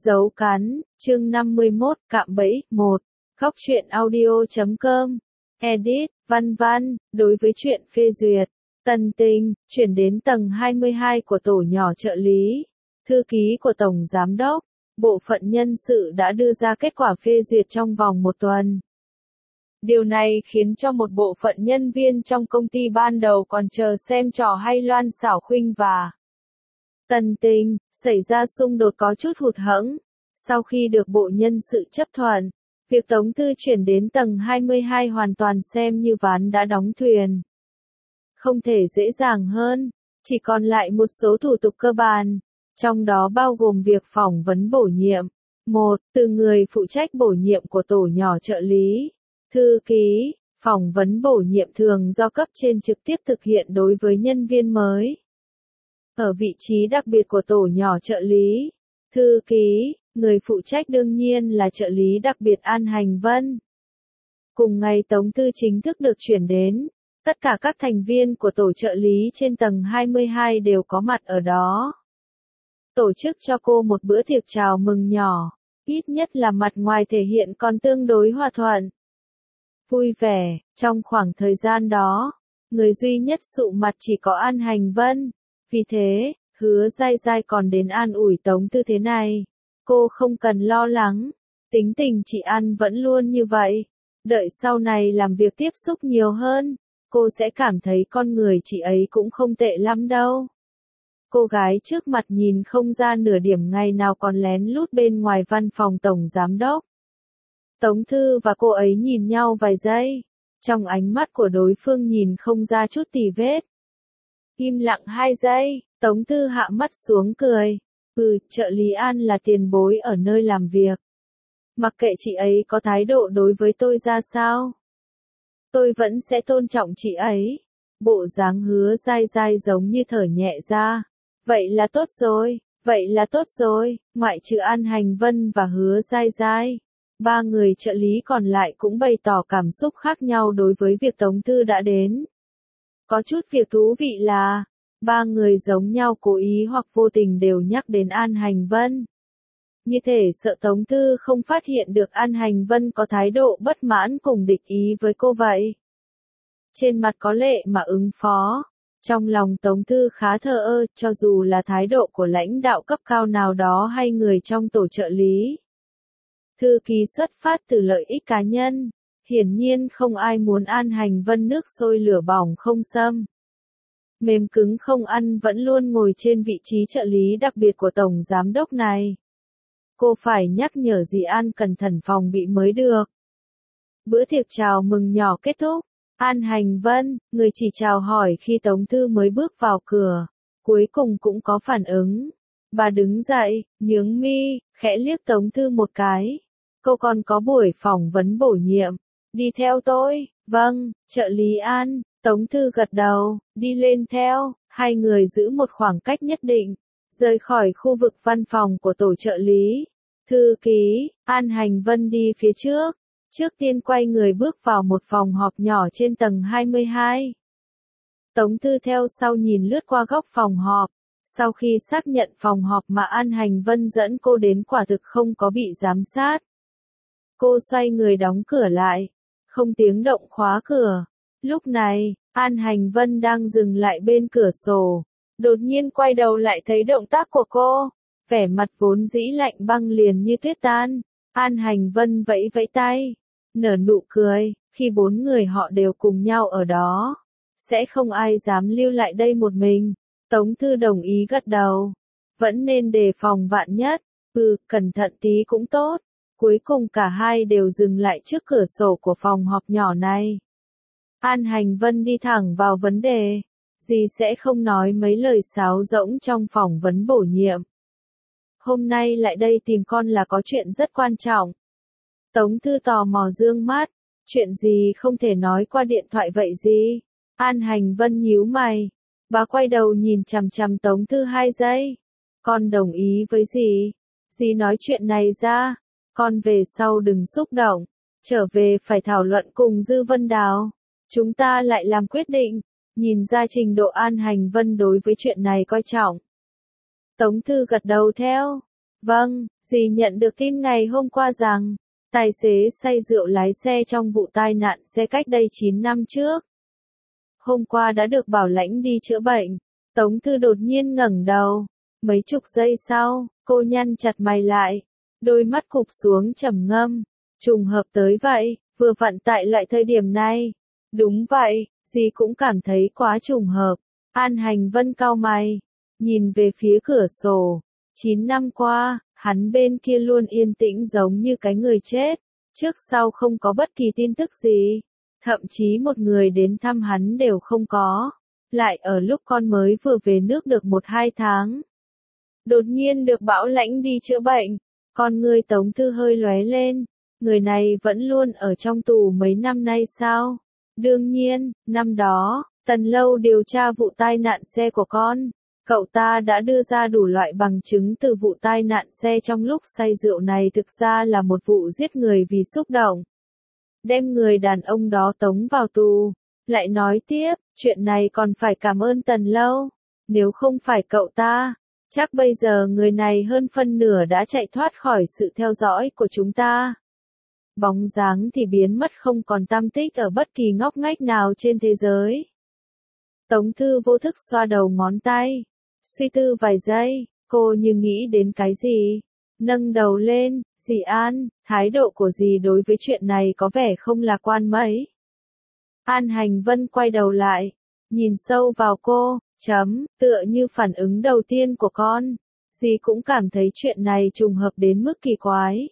Dấu cắn, chương 51, cạm bẫy, 1. Góc truyện audio.com. Edit, Văn Văn, đối với chuyện phê duyệt. Tân Tinh, chuyển đến tầng 22 của tổ nhỏ trợ lý. Thư ký của Tổng Giám đốc, bộ phận nhân sự đã đưa ra kết quả phê duyệt trong vòng 1 tuần. Điều này khiến cho một bộ phận nhân viên trong công ty ban đầu còn chờ xem trò hay Loan Xảo Khuynh và Tân Tinh xảy ra xung đột có chút hụt hẫng. Sau khi được bộ nhân sự chấp thuận, việc Tống Thư chuyển đến tầng 22 hoàn toàn xem như ván đã đóng thuyền. Không thể dễ dàng hơn, chỉ còn lại một số thủ tục cơ bản, trong đó bao gồm việc phỏng vấn bổ nhiệm. 1. Từ người phụ trách bổ nhiệm của tổ nhỏ trợ lý. Thư ký, phỏng vấn bổ nhiệm thường do cấp trên trực tiếp thực hiện đối với nhân viên mới. Ở vị trí đặc biệt của tổ nhỏ trợ lý, thư ký, người phụ trách đương nhiên là trợ lý đặc biệt An Hành Vân. Cùng ngày Tống Thư chính thức được chuyển đến, tất cả các thành viên của tổ trợ lý trên tầng 22 đều có mặt ở đó. Tổ chức cho cô một bữa tiệc chào mừng nhỏ, ít nhất là mặt ngoài thể hiện còn tương đối hòa thuận. Vui vẻ, trong khoảng thời gian đó, người duy nhất sụ mặt chỉ có An Hành Vân, vì thế, Hứa Giai Giai còn đến an ủi Tống Thư thế này. Cô không cần lo lắng, tính tình chị An vẫn luôn như vậy, đợi sau này làm việc tiếp xúc nhiều hơn, cô sẽ cảm thấy con người chị ấy cũng không tệ lắm đâu. Cô gái trước mặt nhìn không ra nửa điểm ngày nào còn lén lút bên ngoài văn phòng Tổng Giám đốc. Tống Thư và cô ấy nhìn nhau vài giây, trong ánh mắt của đối phương nhìn không ra chút tì vết. Im lặng 2 giây, Tống Thư hạ mắt xuống cười. Trợ lý An là tiền bối ở nơi làm việc. Mặc kệ chị ấy có thái độ đối với tôi ra sao, tôi vẫn sẽ tôn trọng chị ấy. Bộ dáng Hứa Giai Giai giống như thở nhẹ ra. Vậy là tốt rồi, vậy là tốt rồi, ngoại trừ An Hành Vân và Hứa Giai Giai. 3 người trợ lý còn lại cũng bày tỏ cảm xúc khác nhau đối với việc Tống Thư đã đến. Có chút việc thú vị là, 3 người giống nhau cố ý hoặc vô tình đều nhắc đến An Hành Vân. Như thể sợ Tống Thư không phát hiện được An Hành Vân có thái độ bất mãn cùng địch ý với cô vậy. Trên mặt có lệ mà ứng phó, trong lòng Tống Thư khá thờ ơ, cho dù là thái độ của lãnh đạo cấp cao nào đó hay người trong tổ trợ lý. Thư ký xuất phát từ lợi ích cá nhân, hiển nhiên không ai muốn An Hành Vân nước sôi lửa bỏng không xâm. Mềm cứng không ăn vẫn luôn ngồi trên vị trí trợ lý đặc biệt của Tổng Giám đốc này. Cô phải nhắc nhở dì An cẩn thận phòng bị mới được. Bữa tiệc chào mừng nhỏ kết thúc. An Hành Vân, người chỉ chào hỏi khi Tống Thư mới bước vào cửa, cuối cùng cũng có phản ứng. Bà đứng dậy, nhướng mi, khẽ liếc Tống Thư một cái. Cô còn có buổi phỏng vấn bổ nhiệm. Đi theo tôi. Vâng, trợ lý An. Tống Thư gật đầu, đi lên theo, 2 người giữ một khoảng cách nhất định, rời khỏi khu vực văn phòng của tổ trợ lý. Thư ký, An Hành Vân đi phía trước tiên quay người bước vào một phòng họp nhỏ trên tầng 22. Tống Thư theo sau nhìn lướt qua góc phòng họp, sau khi xác nhận phòng họp mà An Hành Vân dẫn cô đến quả thực không có bị giám sát. Cô xoay người đóng cửa lại, không tiếng động khóa cửa. Lúc này, An Hành Vân đang dừng lại bên cửa sổ, đột nhiên quay đầu lại thấy động tác của cô, vẻ mặt vốn dĩ lạnh băng liền như tuyết tan. An Hành Vân vẫy vẫy tay, nở nụ cười, khi 4 người họ đều cùng nhau ở đó, sẽ không ai dám lưu lại đây một mình. Tống Thư đồng ý gật đầu, vẫn nên đề phòng vạn nhất, cẩn thận tí cũng tốt. Cuối cùng cả hai đều dừng lại trước cửa sổ của phòng họp nhỏ này. An Hành Vân đi thẳng vào vấn đề, dì sẽ không nói mấy lời sáo rỗng trong phỏng vấn bổ nhiệm. Hôm nay lại đây tìm con là có chuyện rất quan trọng. Tống Thư tò mò dương mắt, chuyện gì không thể nói qua điện thoại vậy gì? An Hành Vân nhíu mày, bà quay đầu nhìn chằm chằm Tống Thư 2 giây. Con đồng ý với dì, dì nói chuyện này ra, con về sau đừng xúc động, trở về phải thảo luận cùng Dư Vân Đào. Chúng ta lại làm quyết định, nhìn ra trình độ An Hành Vân đối với chuyện này coi trọng. Tống Thư gật đầu theo. Vâng, Dì nhận được tin ngày hôm qua rằng, tài xế say rượu lái xe trong vụ tai nạn xe cách đây 9 năm trước. Hôm qua đã được bảo lãnh đi chữa bệnh. Tống Thư đột nhiên ngẩng đầu. Mấy chục giây sau, cô nhăn chặt mày lại. Đôi mắt cụp xuống trầm ngâm. Trùng hợp tới vậy, vừa vặn tại loại thời điểm này. Đúng vậy, dì cũng cảm thấy quá trùng hợp. An Hành Vân cau mày. Nhìn về phía cửa sổ. 9 năm qua, hắn bên kia luôn yên tĩnh giống như cái người chết. Trước sau không có bất kỳ tin tức gì. Thậm chí một người đến thăm hắn đều không có. Lại ở lúc con mới vừa về nước được 1-2 tháng. Đột nhiên được bảo lãnh đi chữa bệnh. Con người Tống Thư hơi lóe lên. Người này vẫn luôn ở trong tù mấy năm nay sao? Đương nhiên, năm đó, Tần Lâu điều tra vụ tai nạn xe của con. Cậu ta đã đưa ra đủ loại bằng chứng từ vụ tai nạn xe trong lúc say rượu này thực ra là một vụ giết người vì xúc động. Đem người đàn ông đó tống vào tù. Lại nói tiếp, chuyện này còn phải cảm ơn Tần Lâu. Nếu không phải cậu ta, chắc bây giờ người này hơn phân nửa đã chạy thoát khỏi sự theo dõi của chúng ta. Bóng dáng thì biến mất không còn tăm tích ở bất kỳ ngóc ngách nào trên thế giới. Tống Thư vô thức xoa đầu ngón tay. Suy tư vài giây, cô như nghĩ đến cái gì. Nâng đầu lên, dì An, thái độ của dì đối với chuyện này có vẻ không lạc quan mấy. An Hành Vân quay đầu lại, nhìn sâu vào cô, tựa như phản ứng đầu tiên của con. Dì cũng cảm thấy chuyện này trùng hợp đến mức kỳ quái.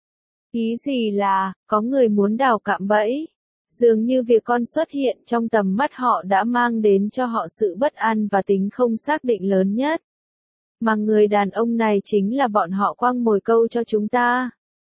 Ý gì là, có người muốn đào cạm bẫy. Dường như việc con xuất hiện trong tầm mắt họ đã mang đến cho họ sự bất an và tính không xác định lớn nhất. Mà người đàn ông này chính là bọn họ quăng mồi câu cho chúng ta.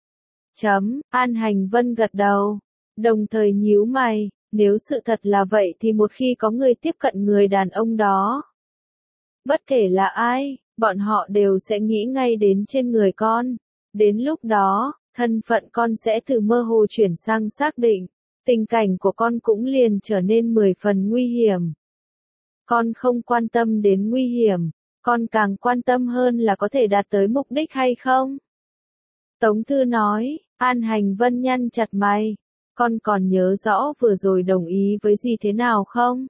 An Hành Vân gật đầu, đồng thời nhíu mày, nếu sự thật là vậy thì một khi có người tiếp cận người đàn ông đó. Bất kể là ai, bọn họ đều sẽ nghĩ ngay đến trên người con. Đến lúc đó, thân phận con sẽ từ mơ hồ chuyển sang xác định. Tình cảnh của con cũng liền trở nên 10 phần nguy hiểm. Con không quan tâm đến nguy hiểm, con càng quan tâm hơn là có thể đạt tới mục đích hay không. Tống Thư nói, An Hành Vân nhăn chặt mày. Con còn nhớ rõ vừa rồi đồng ý với gì thế nào không?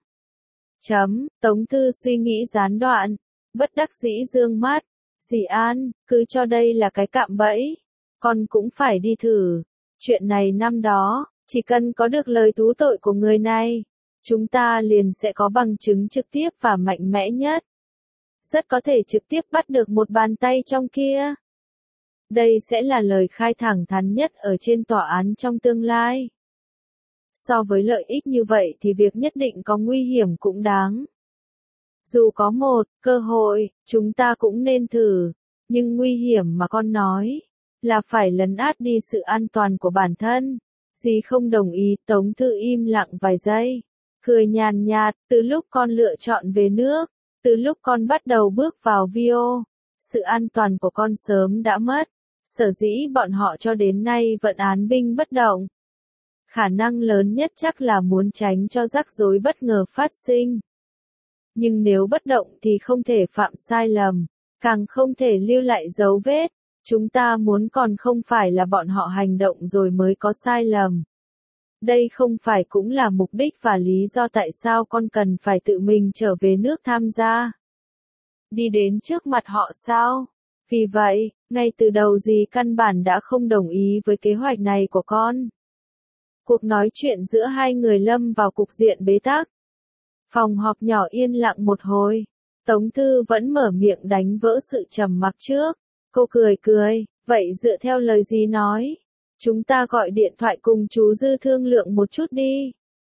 Tống Thư suy nghĩ gián đoạn, bất đắc dĩ dương mắt. Dì An, cứ cho đây là cái cạm bẫy. Con cũng phải đi thử. Chuyện này năm đó, chỉ cần có được lời thú tội của người này, chúng ta liền sẽ có bằng chứng trực tiếp và mạnh mẽ nhất. Rất có thể trực tiếp bắt được một bàn tay trong kia. Đây sẽ là lời khai thẳng thắn nhất ở trên tòa án trong tương lai. So với lợi ích như vậy thì việc nhất định có nguy hiểm cũng đáng. Dù có một cơ hội, chúng ta cũng nên thử. Nhưng nguy hiểm mà con nói, là phải lấn át đi sự an toàn của bản thân. Dì không đồng ý. Tống Thư im lặng vài giây. Cười nhàn nhạt, từ lúc con lựa chọn về nước, từ lúc con bắt đầu bước vào VO, sự an toàn của con sớm đã mất. Sở dĩ bọn họ cho đến nay vẫn án binh bất động. Khả năng lớn nhất chắc là muốn tránh cho rắc rối bất ngờ phát sinh. Nhưng nếu bất động thì không thể phạm sai lầm, càng không thể lưu lại dấu vết. Chúng ta muốn còn không phải là bọn họ hành động rồi mới có sai lầm. Đây không phải cũng là mục đích và lý do tại sao con cần phải tự mình trở về nước tham gia. Đi đến trước mặt họ sao? Vì vậy, ngay từ đầu dì căn bản đã không đồng ý với kế hoạch này của con. Cuộc nói chuyện giữa hai người lâm vào cục diện bế tắc. Phòng họp nhỏ yên lặng một hồi. Tống Thư vẫn mở miệng đánh vỡ sự trầm mặc trước. Cô cười, vậy dựa theo lời dì nói, chúng ta gọi điện thoại cùng chú Dư thương lượng một chút đi.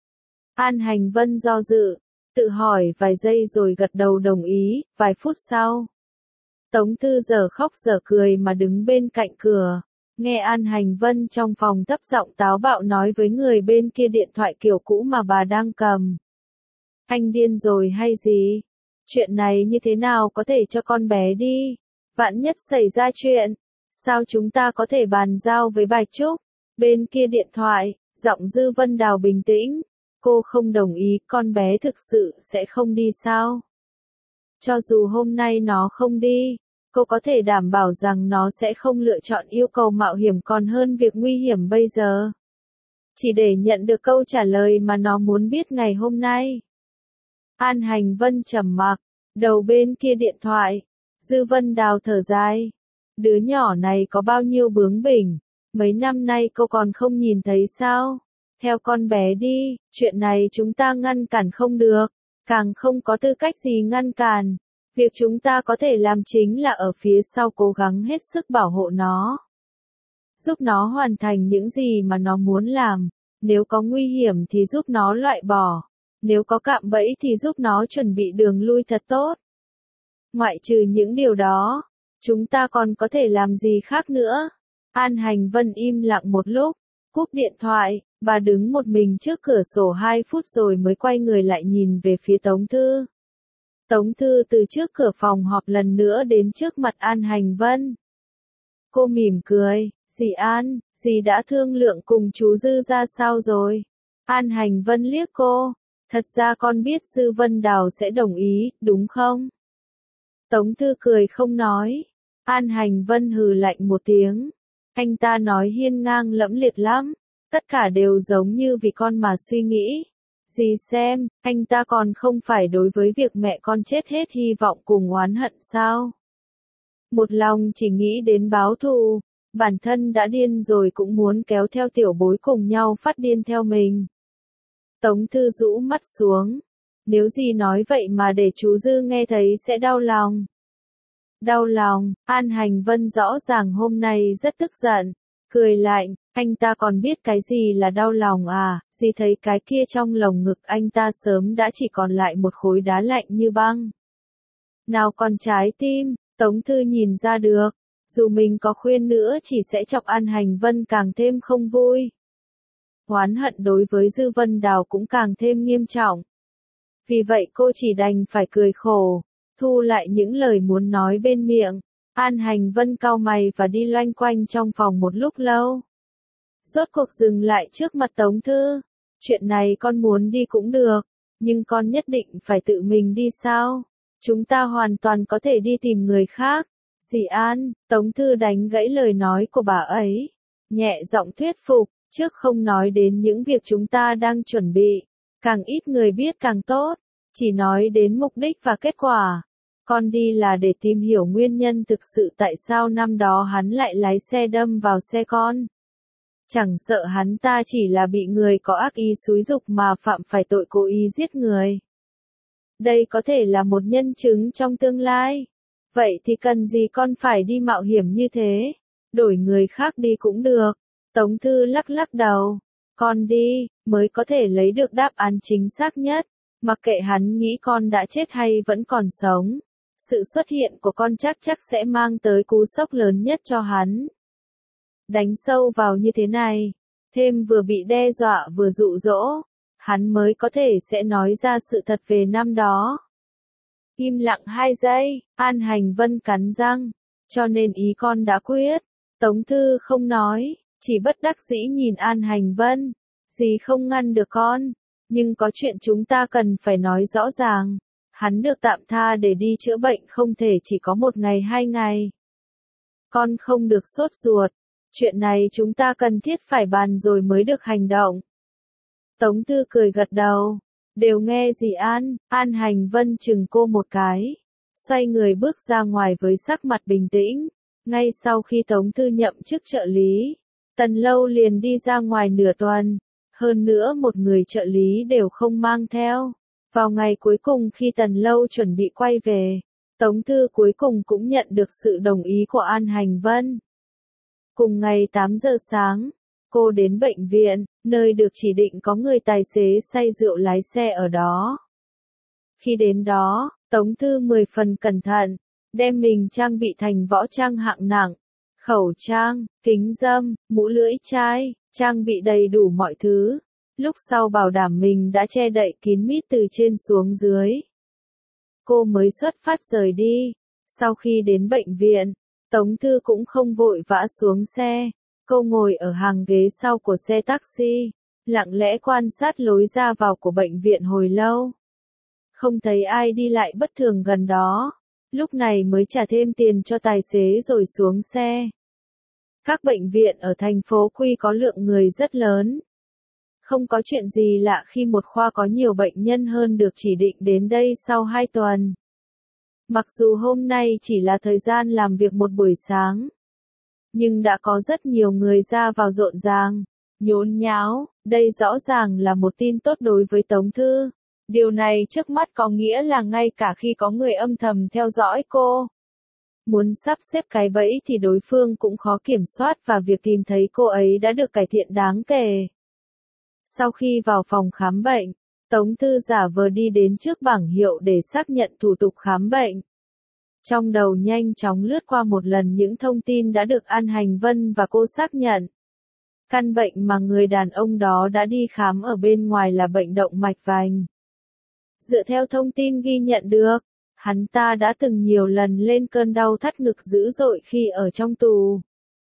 An Hành Vân do dự, tự hỏi vài giây rồi gật đầu đồng ý. Vài phút sau, Tống Thư giờ khóc giờ cười mà đứng bên cạnh cửa, nghe An Hành Vân trong phòng thấp giọng táo bạo nói với người bên kia điện thoại kiểu cũ mà bà đang cầm. Anh điên rồi hay gì? Chuyện này như thế nào có thể cho con bé đi? Vạn nhất xảy ra chuyện, sao chúng ta có thể bàn giao với Bạch Trúc? Bên kia điện thoại, giọng Dư Vân Đào bình tĩnh. Cô không đồng ý, con bé thực sự sẽ không đi sao? Cho dù hôm nay nó không đi, Cô có thể đảm bảo rằng nó sẽ không lựa chọn yêu cầu mạo hiểm còn hơn việc nguy hiểm bây giờ. Chỉ để nhận được câu trả lời mà nó muốn biết ngày hôm nay. An Hành Vân trầm mặc, đầu bên kia điện thoại. Dư Vân Đào thở dài. Đứa nhỏ này có bao nhiêu bướng bỉnh, mấy năm nay cô còn không nhìn thấy sao? Theo con bé đi, chuyện này chúng ta ngăn cản không được, càng không có tư cách gì ngăn cản. Việc chúng ta có thể làm chính là ở phía sau cố gắng hết sức bảo hộ nó. Giúp nó hoàn thành những gì mà nó muốn làm. Nếu có nguy hiểm thì giúp nó loại bỏ. Nếu có cạm bẫy thì giúp nó chuẩn bị đường lui thật tốt. Ngoại trừ những điều đó, chúng ta còn có thể làm gì khác nữa? An Hành Vân im lặng một lúc, cúp điện thoại, bà đứng một mình trước cửa sổ 2 phút rồi mới quay người lại nhìn về phía Tống Thư. Tống Thư từ trước cửa phòng họp lần nữa đến trước mặt An Hành Vân. Cô mỉm cười, dì An, dì đã thương lượng cùng chú Dư ra sao rồi? An Hành Vân liếc cô, thật ra con biết Dư Vân Đào sẽ đồng ý, đúng không? Tống Thư cười không nói. An Hành Vân hừ lạnh một tiếng. Anh ta nói hiên ngang lẫm liệt lắm. Tất cả đều giống như vì con mà suy nghĩ. Dì xem, anh ta còn không phải đối với việc mẹ con chết hết hy vọng cùng oán hận sao? Một lòng chỉ nghĩ đến báo thù, bản thân đã điên rồi cũng muốn kéo theo tiểu bối cùng nhau phát điên theo mình. Tống Thư rũ mắt xuống. Nếu dì nói vậy mà để chú Dư nghe thấy sẽ đau lòng. Đau lòng, An Hành Vân rõ ràng hôm nay rất tức giận. Cười lạnh, anh ta còn biết cái gì là đau lòng à, dì thấy cái kia trong lồng ngực anh ta sớm đã chỉ còn lại một khối đá lạnh như băng. Nào còn trái tim, Tống Thư nhìn ra được, dù mình có khuyên nữa chỉ sẽ chọc An Hành Vân càng thêm không vui. Oán hận đối với Dư Vân Đào cũng càng thêm nghiêm trọng. Vì vậy cô chỉ đành phải cười khổ, thu lại những lời muốn nói bên miệng. An Hành Vân cau mày và đi loanh quanh trong phòng một lúc lâu. Rốt cuộc dừng lại trước mặt Tống Thư. Chuyện này con muốn đi cũng được, nhưng con nhất định phải tự mình đi sao? Chúng ta hoàn toàn có thể đi tìm người khác. Dì An, Tống Thư đánh gãy lời nói của bà ấy. Nhẹ giọng thuyết phục, trước không nói đến những việc chúng ta đang chuẩn bị. Càng ít người biết càng tốt. Chỉ nói đến mục đích và kết quả. Con đi là để tìm hiểu nguyên nhân thực sự tại sao năm đó hắn lại lái xe đâm vào xe con. Chẳng sợ hắn ta chỉ là bị người có ác ý xúi giục mà phạm phải tội cố ý giết người. Đây có thể là một nhân chứng trong tương lai. Vậy thì cần gì con phải đi mạo hiểm như thế? Đổi người khác đi cũng được. Tống Thư lắc lắc đầu. Con đi, mới có thể lấy được đáp án chính xác nhất. Mặc kệ hắn nghĩ con đã chết hay vẫn còn sống. Sự xuất hiện của con chắc sẽ mang tới cú sốc lớn nhất cho hắn. Đánh sâu vào như thế này, thêm vừa bị đe dọa vừa dụ dỗ, hắn mới có thể sẽ nói ra sự thật về năm đó. Im lặng 2 giây, An Hành Vân cắn răng, cho nên ý con đã quyết. Tống Thư không nói, chỉ bất đắc dĩ nhìn An Hành Vân. Dì không ngăn được con, nhưng có chuyện chúng ta cần phải nói rõ ràng. Hắn được tạm tha để đi chữa bệnh không thể chỉ có 1 ngày 2 ngày. Con không được sốt ruột. Chuyện này chúng ta cần thiết phải bàn rồi mới được hành động. Tống Thư cười gật đầu. Đều nghe dì An. An Hành Vân chừng cô một cái. Xoay người bước ra ngoài với sắc mặt bình tĩnh. Ngay sau khi Tống Thư nhậm chức trợ lý, Tần Lâu liền đi ra ngoài nửa tuần. Hơn nữa một người trợ lý đều không mang theo. Vào ngày cuối cùng khi Tần Lâu chuẩn bị quay về, Tống Thư cuối cùng cũng nhận được sự đồng ý của An Hành Vân. Cùng ngày 8 giờ sáng, cô đến bệnh viện, nơi được chỉ định có người tài xế say rượu lái xe ở đó. Khi đến đó, Tống Thư 10 phần cẩn thận, đem mình trang bị thành võ trang hạng nặng, khẩu trang, kính râm, mũ lưỡi chai, trang bị đầy đủ mọi thứ. Lúc sau bảo đảm mình đã che đậy kín mít từ trên xuống dưới. Cô mới xuất phát rời đi. Sau khi đến bệnh viện, Tống Thư cũng không vội vã xuống xe. Cô ngồi ở hàng ghế sau của xe taxi, lặng lẽ quan sát lối ra vào của bệnh viện hồi lâu. Không thấy ai đi lại bất thường gần đó. lúc này mới trả thêm tiền cho tài xế rồi xuống xe. Các bệnh viện ở thành phố Quy có lượng người rất lớn. Không có chuyện gì lạ khi một khoa có nhiều bệnh nhân hơn được chỉ định đến đây sau 2 tuần. Mặc dù hôm nay chỉ là thời gian làm việc một buổi sáng, nhưng đã có rất nhiều người ra vào rộn ràng, nhốn nháo, đây rõ ràng là một tin tốt đối với Tống Thư. Điều này trước mắt có nghĩa là ngay cả khi có người âm thầm theo dõi cô, muốn sắp xếp cái bẫy thì đối phương cũng khó kiểm soát và việc tìm thấy cô ấy đã được cải thiện đáng kể. Sau khi vào phòng khám bệnh, Tống Thư giả vờ đi đến trước bảng hiệu để xác nhận thủ tục khám bệnh. Trong đầu nhanh chóng lướt qua một lần những thông tin đã được An Hành Vân và cô xác nhận. Căn bệnh mà người đàn ông đó đã đi khám ở bên ngoài là bệnh động mạch vành. Dựa theo thông tin ghi nhận được, hắn ta đã từng nhiều lần lên cơn đau thắt ngực dữ dội khi ở trong tù.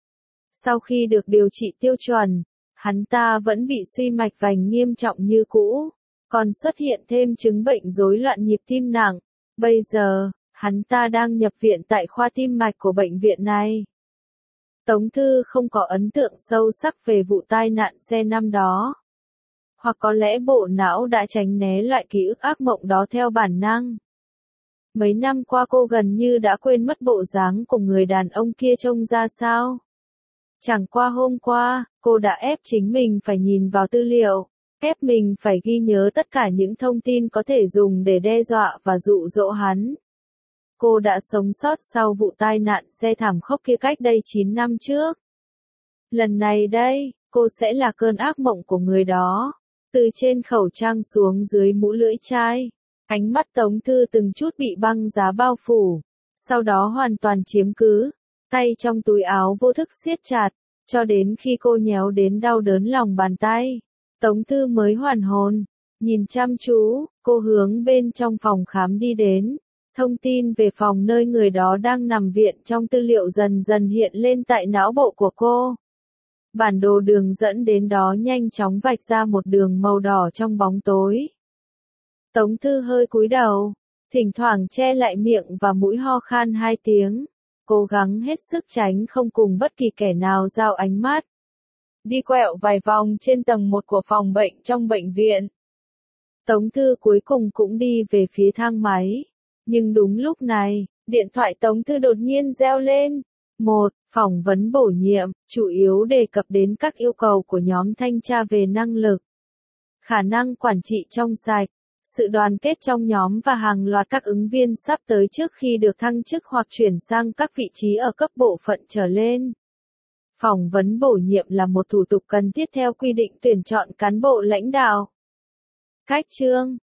Sau khi được điều trị tiêu chuẩn, hắn ta vẫn bị suy mạch vành nghiêm trọng như cũ, còn xuất hiện thêm chứng bệnh rối loạn nhịp tim nặng. Bây giờ, hắn ta đang nhập viện tại khoa tim mạch của bệnh viện này. Tống Thư không có ấn tượng sâu sắc về vụ tai nạn xe năm đó. Hoặc có lẽ bộ não đã tránh né loại ký ức ác mộng đó theo bản năng. Mấy năm qua cô gần như đã quên mất bộ dáng của người đàn ông kia trông ra sao. Chẳng qua hôm qua, cô đã ép chính mình phải nhìn vào tư liệu, ép mình phải ghi nhớ tất cả những thông tin có thể dùng để đe dọa và dụ dỗ hắn. Cô đã sống sót sau vụ tai nạn xe thảm khốc kia cách đây 9 năm trước. Lần này đây, cô sẽ là cơn ác mộng của người đó. Từ trên khẩu trang xuống dưới mũ lưỡi chai, ánh mắt Tống Thư từng chút bị băng giá bao phủ, sau đó hoàn toàn chiếm cứ, tay trong túi áo vô thức siết chặt, cho đến khi cô nhéo đến đau đớn lòng bàn tay. Tống Thư mới hoàn hồn, nhìn chăm chú, cô hướng bên trong phòng khám đi đến. Thông tin về phòng nơi người đó đang nằm viện trong tư liệu dần dần hiện lên tại não bộ của cô. Bản đồ đường dẫn đến đó nhanh chóng vạch ra một đường màu đỏ trong bóng tối. Tống Thư hơi cúi đầu, thỉnh thoảng che lại miệng và mũi ho khan 2 tiếng, cố gắng hết sức tránh không cùng bất kỳ kẻ nào giao ánh mắt. Đi quẹo vài vòng trên tầng 1 của phòng bệnh trong bệnh viện. Tống Thư cuối cùng cũng đi về phía thang máy. Nhưng đúng lúc này, điện thoại Tống Thư đột nhiên reo lên. 1. Phỏng vấn bổ nhiệm, chủ yếu đề cập đến các yêu cầu của nhóm thanh tra về năng lực, khả năng quản trị trong sạch, sự đoàn kết trong nhóm và hàng loạt các ứng viên sắp tới trước khi được thăng chức hoặc chuyển sang các vị trí ở cấp bộ phận trở lên. Phỏng vấn bổ nhiệm là một thủ tục cần thiết theo quy định tuyển chọn cán bộ lãnh đạo. Cách chương